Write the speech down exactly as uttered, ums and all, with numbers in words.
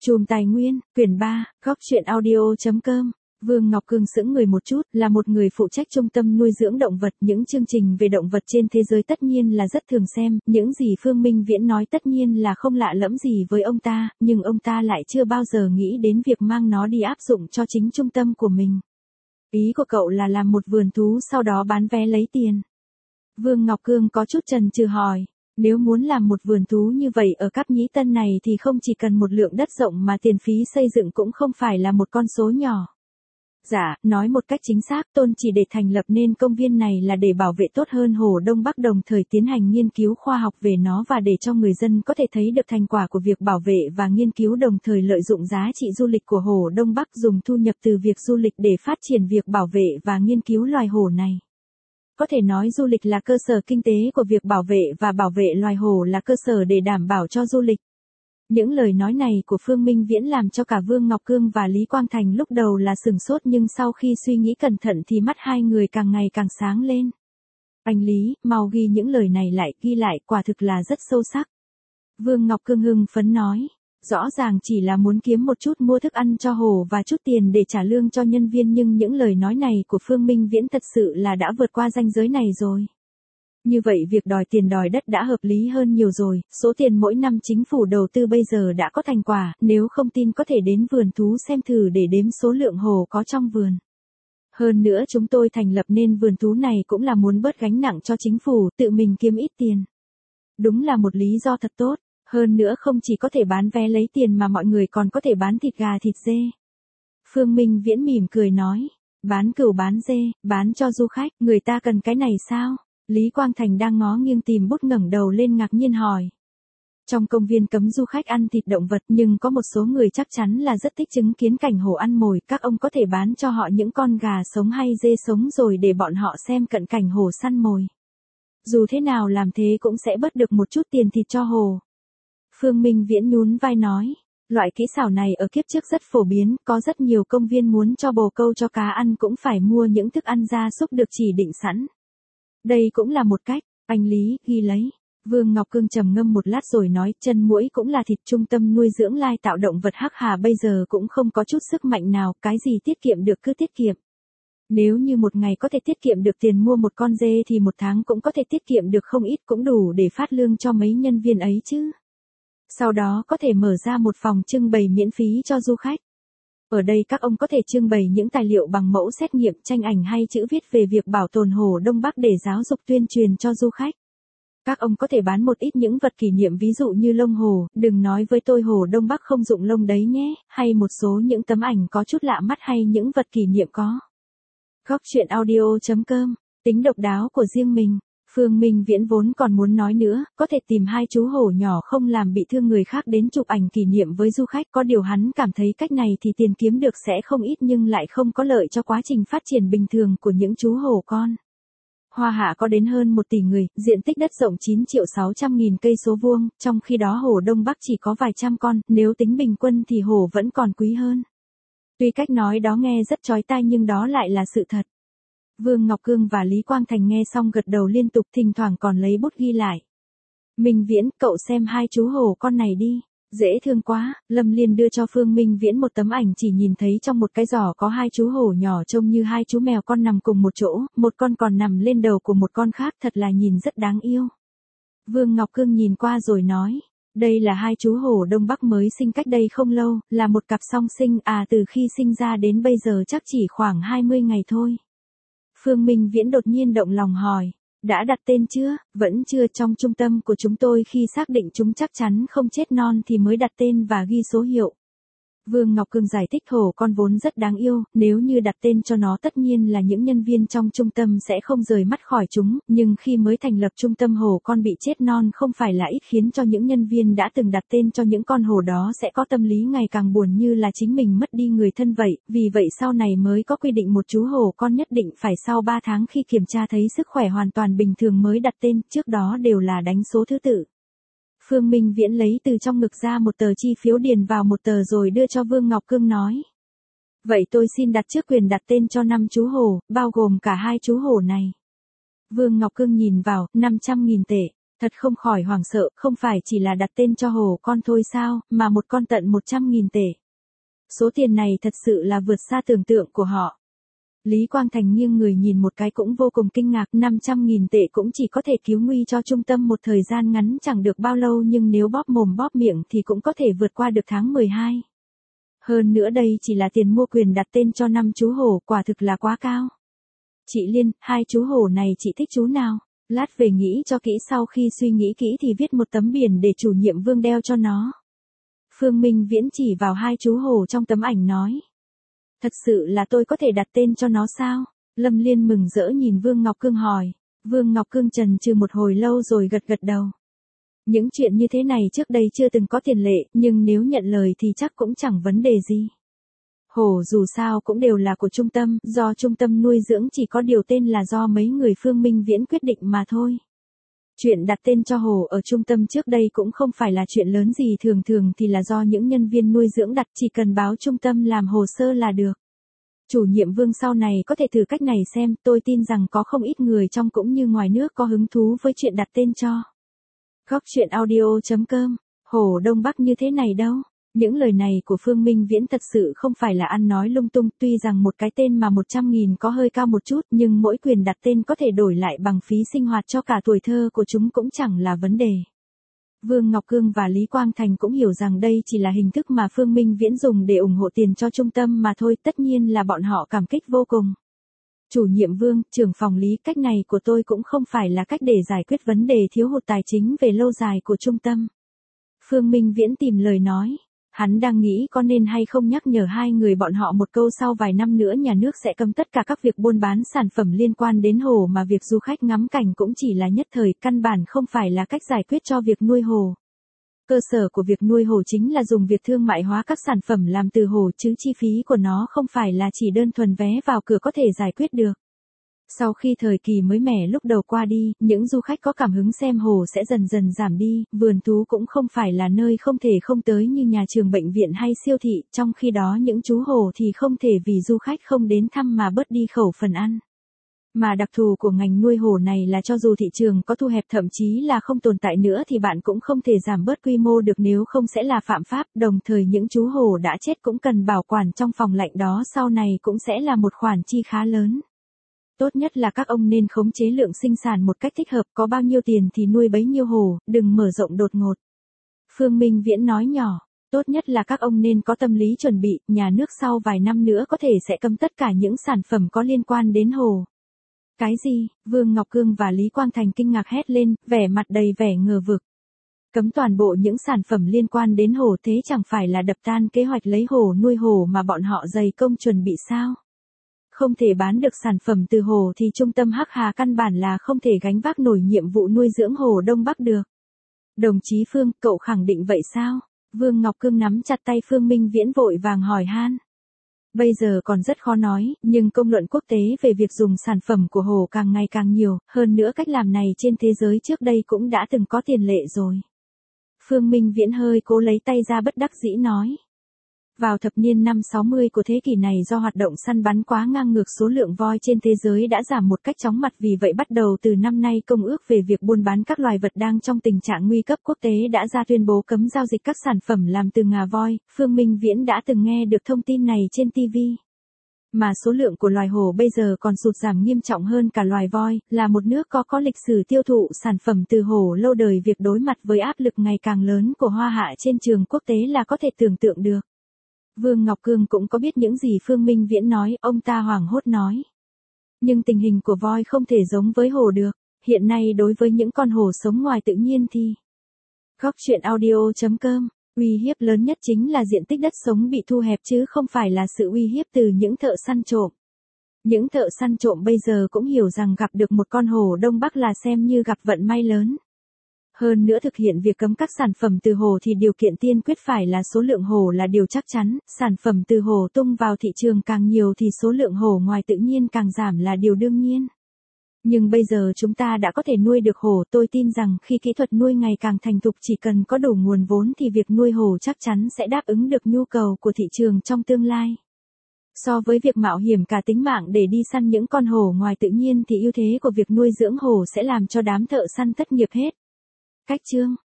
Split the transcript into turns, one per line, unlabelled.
Chùm Tài Nguyên, quyển ba, góc truyện audio chấm com. Vương Ngọc Cương sững người một chút, là một người phụ trách trung tâm nuôi dưỡng động vật, những chương trình về động vật trên thế giới tất nhiên là rất thường xem, những gì Phương Minh Viễn nói tất nhiên là không lạ lẫm gì với ông ta, nhưng ông ta lại chưa bao giờ nghĩ đến việc mang nó đi áp dụng cho chính trung tâm của mình. Ý của cậu là làm một vườn thú sau đó bán vé lấy tiền. Vương Ngọc Cương có chút chần chừ hỏi. Nếu muốn làm một vườn thú như vậy ở Cáp Nhĩ Tân này thì không chỉ cần một lượng đất rộng mà tiền phí xây dựng cũng không phải là một con số nhỏ. Dạ, nói một cách chính xác, Tôn chỉ để thành lập nên công viên này là để bảo vệ tốt hơn Hồ Đông Bắc, đồng thời tiến hành nghiên cứu khoa học về nó và để cho người dân có thể thấy được thành quả của việc bảo vệ và nghiên cứu, đồng thời lợi dụng giá trị du lịch của Hồ Đông Bắc, dùng thu nhập từ việc du lịch để phát triển việc bảo vệ và nghiên cứu loài hổ này. Có thể nói du lịch là cơ sở kinh tế của việc bảo vệ và bảo vệ loài hổ là cơ sở để đảm bảo cho du lịch. Những lời nói này của Phương Minh Viễn làm cho cả Vương Ngọc Cương và Lý Quang Thành lúc đầu là sửng sốt, nhưng sau khi suy nghĩ cẩn thận thì mắt hai người càng ngày càng sáng lên. Anh Lý, mau ghi những lời này lại, ghi lại, quả thực là rất sâu sắc. Vương Ngọc Cương hưng phấn nói. Rõ ràng chỉ là muốn kiếm một chút mua thức ăn cho hổ và chút tiền để trả lương cho nhân viên, nhưng những lời nói này của Phương Minh Viễn thật sự là đã vượt qua ranh giới này rồi. Như vậy việc đòi tiền đòi đất đã hợp lý hơn nhiều rồi, số tiền mỗi năm chính phủ đầu tư bây giờ đã có thành quả, nếu không tin có thể đến vườn thú xem thử để đếm số lượng hổ có trong vườn. Hơn nữa chúng tôi thành lập nên vườn thú này cũng là muốn bớt gánh nặng cho chính phủ, tự mình kiếm ít tiền. Đúng là một lý do thật tốt. Hơn nữa không chỉ có thể bán vé lấy tiền mà mọi người còn có thể bán thịt gà thịt dê. Phương Minh Viễn mỉm cười nói, bán cừu bán dê, bán cho du khách, người ta cần cái này sao? Lý Quang Thành đang ngó nghiêng tìm bút ngẩng đầu lên ngạc nhiên hỏi. Trong công viên cấm du khách ăn thịt động vật, nhưng có một số người chắc chắn là rất thích chứng kiến cảnh hổ ăn mồi, các ông có thể bán cho họ những con gà sống hay dê sống rồi để bọn họ xem cận cảnh hổ săn mồi. Dù thế nào làm thế cũng sẽ bớt được một chút tiền thịt cho hổ. Phương Minh Viễn nhún vai nói, loại kỹ xảo này ở kiếp trước rất phổ biến, có rất nhiều công viên muốn cho bồ câu cho cá ăn cũng phải mua những thức ăn gia súc được chỉ định sẵn. Đây cũng là một cách, anh Lý, ghi lấy. Vương Ngọc Cương trầm ngâm một lát rồi nói, chân muỗi cũng là thịt, trung tâm nuôi dưỡng lai tạo động vật Hắc Hà bây giờ cũng không có chút sức mạnh nào, cái gì tiết kiệm được cứ tiết kiệm. Nếu như một ngày có thể tiết kiệm được tiền mua một con dê thì một tháng cũng có thể tiết kiệm được không ít, cũng đủ để phát lương cho mấy nhân viên ấy chứ. Sau đó có thể mở ra một phòng trưng bày miễn phí cho du khách. Ở đây các ông có thể trưng bày những tài liệu bằng mẫu xét nghiệm, tranh ảnh hay chữ viết về việc bảo tồn Hồ Đông Bắc để giáo dục tuyên truyền cho du khách. Các ông có thể bán một ít những vật kỷ niệm, ví dụ như lông hổ, đừng nói với tôi Hồ Đông Bắc không dụng lông đấy nhé, hay một số những tấm ảnh có chút lạ mắt hay những vật kỷ niệm có. Góc truyện audio chấm com, tính độc đáo của riêng mình. Phương Minh Viễn vốn còn muốn nói nữa, có thể tìm hai chú hổ nhỏ không làm bị thương người khác đến chụp ảnh kỷ niệm với du khách, có điều hắn cảm thấy cách này thì tiền kiếm được sẽ không ít nhưng lại không có lợi cho quá trình phát triển bình thường của những chú hổ con. Hoa Hạ có đến hơn một tỷ người, diện tích đất rộng chín triệu sáu trăm nghìn cây số vuông, trong khi đó Hồ Đông Bắc chỉ có vài trăm con, nếu tính bình quân thì hổ vẫn còn quý hơn. Tuy cách nói đó nghe rất chói tai nhưng đó lại là sự thật. Vương Ngọc Cương và Lý Quang Thành nghe xong gật đầu liên tục, thỉnh thoảng còn lấy bút ghi lại. Minh Viễn, cậu xem hai chú hổ con này đi, dễ thương quá. Lâm Liên đưa cho Phương Minh Viễn một tấm ảnh, chỉ nhìn thấy trong một cái giỏ có hai chú hổ nhỏ trông như hai chú mèo con nằm cùng một chỗ, một con còn nằm lên đầu của một con khác, thật là nhìn rất đáng yêu. Vương Ngọc Cương nhìn qua rồi nói, đây là hai chú hổ Đông Bắc mới sinh cách đây không lâu, là một cặp song sinh, à từ khi sinh ra đến bây giờ chắc chỉ khoảng hai mươi ngày thôi. Phương Minh Viễn đột nhiên động lòng hỏi, đã đặt tên chưa? Vẫn chưa, trong trung tâm của chúng tôi khi xác định chúng chắc chắn không chết non thì mới đặt tên và ghi số hiệu. Vương Ngọc Cương giải thích, hổ con vốn rất đáng yêu, nếu như đặt tên cho nó tất nhiên là những nhân viên trong trung tâm sẽ không rời mắt khỏi chúng, nhưng khi mới thành lập trung tâm hổ con bị chết non không phải là ít, khiến cho những nhân viên đã từng đặt tên cho những con hổ đó sẽ có tâm lý ngày càng buồn như là chính mình mất đi người thân vậy, vì vậy sau này mới có quy định một chú hổ con nhất định phải sau ba tháng khi kiểm tra thấy sức khỏe hoàn toàn bình thường mới đặt tên, trước đó đều là đánh số thứ tự. Phương Minh Viễn lấy từ trong ngực ra một tờ chi phiếu, điền vào một tờ rồi đưa cho Vương Ngọc Cương nói. Vậy tôi xin đặt trước quyền đặt tên cho năm chú hổ, bao gồm cả hai chú hổ này. Vương Ngọc Cương nhìn vào, năm trăm nghìn tệ. Thật không khỏi hoảng sợ, không phải chỉ là đặt tên cho hồ con thôi sao, mà một con tận một trăm nghìn tệ. Số tiền này thật sự là vượt xa tưởng tượng của họ. Lý Quang Thành nghiêng người nhìn một cái cũng vô cùng kinh ngạc, năm trăm nghìn tệ cũng chỉ có thể cứu nguy cho trung tâm một thời gian ngắn chẳng được bao lâu, nhưng nếu bóp mồm bóp miệng thì cũng có thể vượt qua được tháng mười hai. Hơn nữa đây chỉ là tiền mua quyền đặt tên cho năm chú hổ, quả thực là quá cao. Chị Liên, hai chú hổ này chị thích chú nào? Lát về nghĩ cho kỹ, sau khi suy nghĩ kỹ thì viết một tấm biển để chủ nhiệm Vương đeo cho nó. Phương Minh Viễn chỉ vào hai chú hổ trong tấm ảnh nói. Thật sự là tôi có thể đặt tên cho nó sao? Lâm Liên mừng rỡ nhìn Vương Ngọc Cương hỏi. Vương Ngọc Cương chần chừ một hồi lâu rồi gật gật đầu. Những chuyện như thế này trước đây chưa từng có tiền lệ, nhưng nếu nhận lời thì chắc cũng chẳng vấn đề gì. Hổ dù sao cũng đều là của trung tâm, do trung tâm nuôi dưỡng, chỉ có điều tên là do mấy người Phương Minh Viễn quyết định mà thôi. Chuyện đặt tên cho hổ ở trung tâm trước đây cũng không phải là chuyện lớn gì, thường thường thì là do những nhân viên nuôi dưỡng đặt, chỉ cần báo trung tâm làm hồ sơ là được. Chủ nhiệm Vương sau này có thể thử cách này xem, tôi tin rằng có không ít người trong cũng như ngoài nước có hứng thú với chuyện đặt tên cho. Góc chuyện audio chấm com, hổ Đông Bắc như thế này đâu. Những lời này của Phương Minh Viễn thật sự không phải là ăn nói lung tung, tuy rằng một cái tên mà một trăm nghìn có hơi cao một chút, nhưng mỗi quyền đặt tên có thể đổi lại bằng phí sinh hoạt cho cả tuổi thơ của chúng cũng chẳng là vấn đề. Vương Ngọc Cương và Lý Quang Thành cũng hiểu rằng đây chỉ là hình thức mà Phương Minh Viễn dùng để ủng hộ tiền cho trung tâm mà thôi, tất nhiên là bọn họ cảm kích vô cùng. Chủ nhiệm Vương, trưởng phòng Lý, cách này của tôi cũng không phải là cách để giải quyết vấn đề thiếu hụt tài chính về lâu dài của trung tâm. Phương Minh Viễn tìm lời nói. Hắn đang nghĩ có nên hay không nhắc nhở hai người bọn họ một câu, sau vài năm nữa nhà nước sẽ cấm tất cả các việc buôn bán sản phẩm liên quan đến hồ, mà việc du khách ngắm cảnh cũng chỉ là nhất thời, căn bản không phải là cách giải quyết cho việc nuôi hồ. Cơ sở của việc nuôi hồ chính là dùng việc thương mại hóa các sản phẩm làm từ hồ, chứ chi phí của nó không phải là chỉ đơn thuần vé vào cửa có thể giải quyết được. Sau khi thời kỳ mới mẻ lúc đầu qua đi, những du khách có cảm hứng xem hồ sẽ dần dần giảm đi, vườn thú cũng không phải là nơi không thể không tới như nhà trường, bệnh viện hay siêu thị, trong khi đó những chú hồ thì không thể vì du khách không đến thăm mà bớt đi khẩu phần ăn. Mà đặc thù của ngành nuôi hồ này là cho dù thị trường có thu hẹp, thậm chí là không tồn tại nữa, thì bạn cũng không thể giảm bớt quy mô được, nếu không sẽ là phạm pháp, đồng thời những chú hồ đã chết cũng cần bảo quản trong phòng lạnh, đó sau này cũng sẽ là một khoản chi khá lớn. Tốt nhất là các ông nên khống chế lượng sinh sản một cách thích hợp, có bao nhiêu tiền thì nuôi bấy nhiêu hồ, đừng mở rộng đột ngột. Phương Minh Viễn nói nhỏ, tốt nhất là các ông nên có tâm lý chuẩn bị, nhà nước sau vài năm nữa có thể sẽ cấm tất cả những sản phẩm có liên quan đến hồ. Cái gì? Vương Ngọc Cương và Lý Quang Thành kinh ngạc hét lên, vẻ mặt đầy vẻ ngờ vực. Cấm toàn bộ những sản phẩm liên quan đến hồ, thế chẳng phải là đập tan kế hoạch lấy hồ nuôi hồ mà bọn họ dày công chuẩn bị sao? Không thể bán được sản phẩm từ hồ thì trung tâm Hắc Hà căn bản là không thể gánh vác nổi nhiệm vụ nuôi dưỡng hồ Đông Bắc được. Đồng chí Phương, cậu khẳng định vậy sao? Vương Ngọc Cương nắm chặt tay Phương Minh Viễn vội vàng hỏi han. Bây giờ còn rất khó nói, nhưng công luận quốc tế về việc dùng sản phẩm của hồ càng ngày càng nhiều, hơn nữa cách làm này trên thế giới trước đây cũng đã từng có tiền lệ rồi. Phương Minh Viễn hơi cố lấy tay ra, bất đắc dĩ nói. Vào thập niên năm sáu mươi của thế kỷ này, do hoạt động săn bắn quá ngang ngược, số lượng voi trên thế giới đã giảm một cách chóng mặt, vì vậy bắt đầu từ năm nay Công ước về việc buôn bán các loài vật đang trong tình trạng nguy cấp quốc tế đã ra tuyên bố cấm giao dịch các sản phẩm làm từ ngà voi. Phương Minh Viễn đã từng nghe được thông tin này trên ti vi. Mà số lượng của loài hổ bây giờ còn sụt giảm nghiêm trọng hơn cả loài voi, là một nước có có lịch sử tiêu thụ sản phẩm từ hổ lâu đời, việc đối mặt với áp lực ngày càng lớn của Hoa Hạ trên trường quốc tế là có thể tưởng tượng được. Vương Ngọc Cương cũng có biết những gì Phương Minh Viễn nói, ông ta hoảng hốt nói. Nhưng tình hình của voi không thể giống với hổ được, hiện nay đối với những con hổ sống ngoài tự nhiên thì... Góc chuyện audio chấm com, uy hiếp lớn nhất chính là diện tích đất sống bị thu hẹp, chứ không phải là sự uy hiếp từ những thợ săn trộm. Những thợ săn trộm bây giờ cũng hiểu rằng gặp được một con hổ Đông Bắc là xem như gặp vận may lớn. Hơn nữa, thực hiện việc cấm các sản phẩm từ hồ thì điều kiện tiên quyết phải là số lượng hồ là điều chắc chắn, sản phẩm từ hồ tung vào thị trường càng nhiều thì số lượng hồ ngoài tự nhiên càng giảm là điều đương nhiên. Nhưng bây giờ chúng ta đã có thể nuôi được hổ, tôi tin rằng khi kỹ thuật nuôi ngày càng thành thục, chỉ cần có đủ nguồn vốn thì việc nuôi hổ chắc chắn sẽ đáp ứng được nhu cầu của thị trường trong tương lai. So với việc mạo hiểm cả tính mạng để đi săn những con hổ ngoài tự nhiên thì ưu thế của việc nuôi dưỡng hổ sẽ làm cho đám thợ săn thất nghiệp hết. Cách chương